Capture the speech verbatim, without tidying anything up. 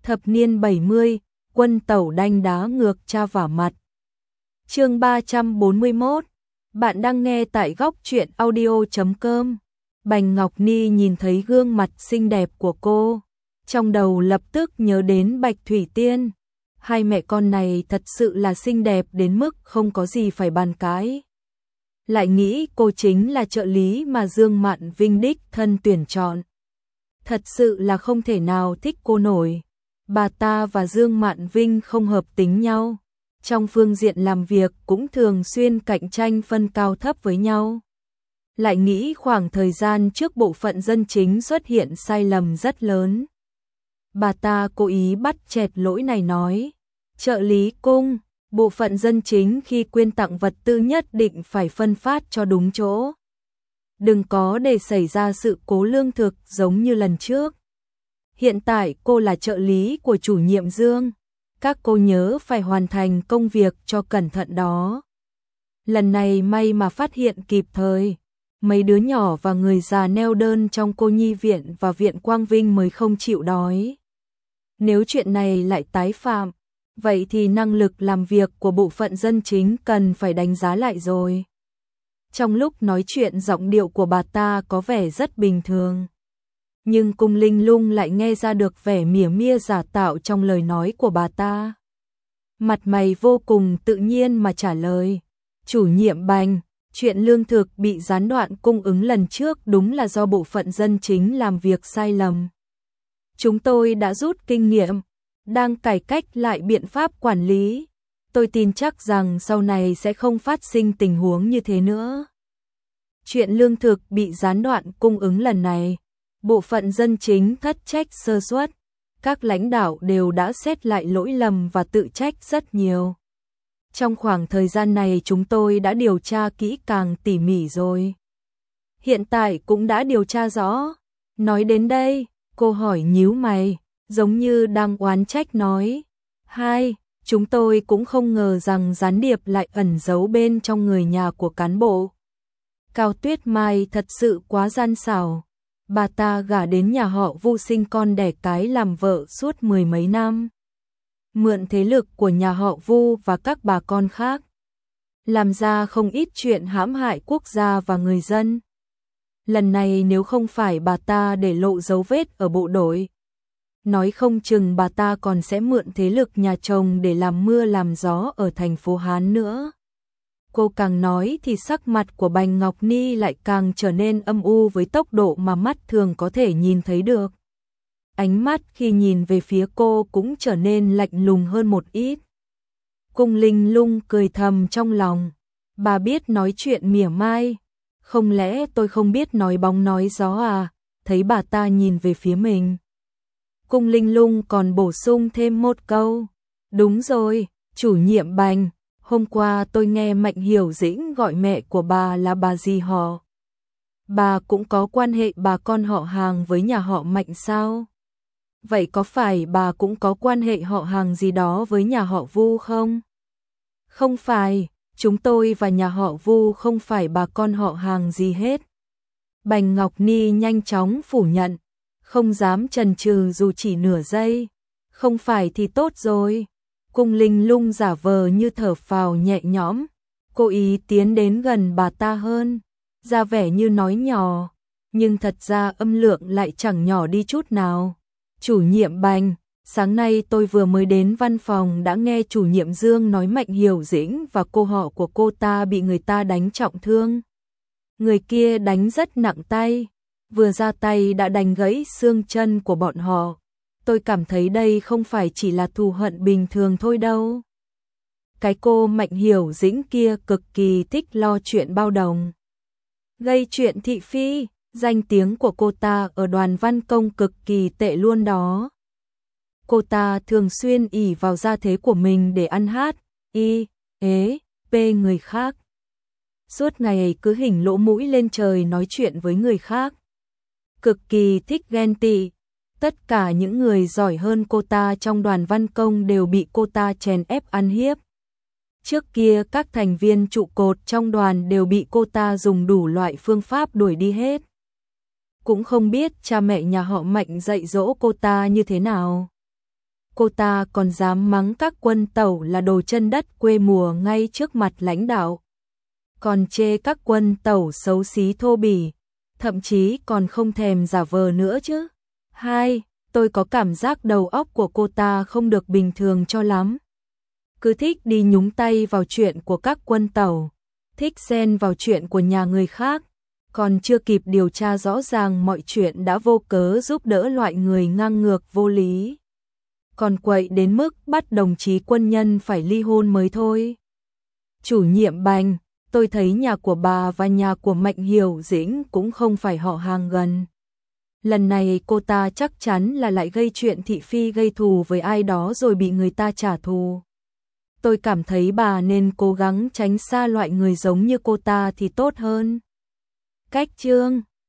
Thập niên bảy mươi, quân tẩu đanh đá ngược cha vả mặt. Chương ba trăm bốn mươi mốt. Bạn đang nghe tại góc truyện audio chấm com. Bành Ngọc Ni nhìn thấy gương mặt xinh đẹp của cô, trong đầu lập tức nhớ đến Bạch Thủy Tiên. Hai mẹ con này thật sự là xinh đẹp đến mức không có gì phải bàn cãi. Lại nghĩ cô chính là trợ lý mà Dương Mạn Vinh đích thân tuyển chọn. Thật sự là không thể nào thích cô nổi. Bà ta và Dương Mạn Vinh không hợp tính nhau. Trong phương diện làm việc cũng thường xuyên cạnh tranh phân cao thấp với nhau. Lại nghĩ khoảng thời gian trước bộ phận dân chính xuất hiện sai lầm rất lớn. Bà ta cố ý bắt chẹt lỗi này nói, trợ lý cung, bộ phận dân chính khi quyên tặng vật tư nhất định phải phân phát cho đúng chỗ. Đừng có để xảy ra sự cố lương thực giống như lần trước. Hiện tại cô là trợ lý của chủ nhiệm Dương. Các cô nhớ phải hoàn thành công việc cho cẩn thận đó. Lần này may mà phát hiện kịp thời. Mấy đứa nhỏ và người già neo đơn trong cô nhi viện và viện Quang Vinh mới không chịu đói. Nếu chuyện này lại tái phạm, vậy thì năng lực làm việc của bộ phận dân chính cần phải đánh giá lại rồi. Trong lúc nói chuyện giọng điệu của bà ta có vẻ rất bình thường. Nhưng Cung Linh Lung lại nghe ra được vẻ mỉa mia giả tạo trong lời nói của bà ta. Mặt mày vô cùng tự nhiên mà trả lời. Chủ nhiệm Bành, chuyện lương thực bị gián đoạn cung ứng lần trước đúng là do bộ phận dân chính làm việc sai lầm. Chúng tôi đã rút kinh nghiệm, đang cải cách lại biện pháp quản lý. Tôi tin chắc rằng sau này sẽ không phát sinh tình huống như thế nữa. Chuyện lương thực bị gián đoạn cung ứng lần này, bộ phận dân chính thất trách sơ suất, các lãnh đạo đều đã xét lại lỗi lầm và tự trách rất nhiều. Trong khoảng thời gian này chúng tôi đã điều tra kỹ càng tỉ mỉ rồi. Hiện tại cũng đã điều tra rõ. Nói đến đây, cô hỏi nhíu mày, giống như đang oán trách nói. Hai, chúng tôi cũng không ngờ rằng gián điệp lại ẩn giấu bên trong người nhà của cán bộ. Cao Tuyết Mai thật sự quá gian xảo. Bà ta gả đến nhà họ Vu sinh con đẻ cái làm vợ suốt mười mấy năm. Mượn thế lực của nhà họ Vu và các bà con khác, làm ra không ít chuyện hãm hại quốc gia và người dân. Lần này nếu không phải bà ta để lộ dấu vết ở bộ đội, nói không chừng bà ta còn sẽ mượn thế lực nhà chồng để làm mưa làm gió ở thành phố Hán nữa. Cô càng nói thì sắc mặt của Bành Ngọc Ni lại càng trở nên âm u với tốc độ mà mắt thường có thể nhìn thấy được. Ánh mắt khi nhìn về phía cô cũng trở nên lạnh lùng hơn một ít. Cung Linh Lung cười thầm trong lòng. Bà biết nói chuyện mỉa mai. Không lẽ tôi không biết nói bóng nói gió à? Thấy bà ta nhìn về phía mình, Cung Linh Lung còn bổ sung thêm một câu. Đúng rồi, chủ nhiệm Bành. Hôm qua tôi nghe Mạnh Hiểu Dĩnh gọi mẹ của bà là bà gì họ. Bà cũng có quan hệ bà con họ hàng với nhà họ Mạnh sao? Vậy có phải bà cũng có quan hệ họ hàng gì đó với nhà họ Vu không? Không phải, chúng tôi và nhà họ Vu không phải bà con họ hàng gì hết. Bành Ngọc Ni nhanh chóng phủ nhận, không dám chần chừ dù chỉ nửa giây. Không phải thì tốt rồi. Cung Linh Lung giả vờ như thở phào nhẹ nhõm, cố ý tiến đến gần bà ta hơn, ra vẻ như nói nhỏ, nhưng thật ra âm lượng lại chẳng nhỏ đi chút nào. Chủ nhiệm Bành, sáng nay tôi vừa mới đến văn phòng đã nghe chủ nhiệm Dương nói Mạnh Hiểu Dĩnh và cô họ của cô ta bị người ta đánh trọng thương. Người kia đánh rất nặng tay, vừa ra tay đã đánh gãy xương chân của bọn họ. Tôi cảm thấy đây không phải chỉ là thù hận bình thường thôi đâu. Cái cô Mạnh Hiểu Dĩnh kia cực kỳ thích lo chuyện bao đồng, gây chuyện thị phi. Danh tiếng của cô ta ở đoàn văn công cực kỳ tệ luôn đó. Cô ta thường xuyên ỷ vào gia thế của mình để ăn hát, y, ế, pê người khác. Suốt ngày cứ hỉnh lỗ mũi lên trời nói chuyện với người khác. Cực kỳ thích ghen tị. Tất cả những người giỏi hơn cô ta trong đoàn văn công đều bị cô ta chèn ép ăn hiếp. Trước kia các thành viên trụ cột trong đoàn đều bị cô ta dùng đủ loại phương pháp đuổi đi hết. Cũng không biết cha mẹ nhà họ Mạnh dạy dỗ cô ta như thế nào. cô ta còn dám mắng các quân tẩu là đồ chân đất quê mùa ngay trước mặt lãnh đạo. Còn chê các quân tẩu xấu xí thô bỉ, thậm chí còn không thèm giả vờ nữa chứ. Hai, tôi có cảm giác đầu óc của cô ta không được bình thường cho lắm. Cứ thích đi nhúng tay vào chuyện của các quân tẩu, thích xen vào chuyện của nhà người khác, còn chưa kịp điều tra rõ ràng mọi chuyện đã vô cớ giúp đỡ loại người ngang ngược vô lý. Còn quậy đến mức bắt đồng chí quân nhân phải ly hôn mới thôi. Chủ nhiệm Bành, tôi thấy nhà của bà và nhà của Mạnh Hiểu Dĩnh cũng không phải họ hàng gần. Lần này cô ta chắc chắn là lại gây chuyện thị phi gây thù với ai đó rồi bị người ta trả thù. Tôi cảm thấy bà nên cố gắng tránh xa loại người giống như cô ta thì tốt hơn. Cách chương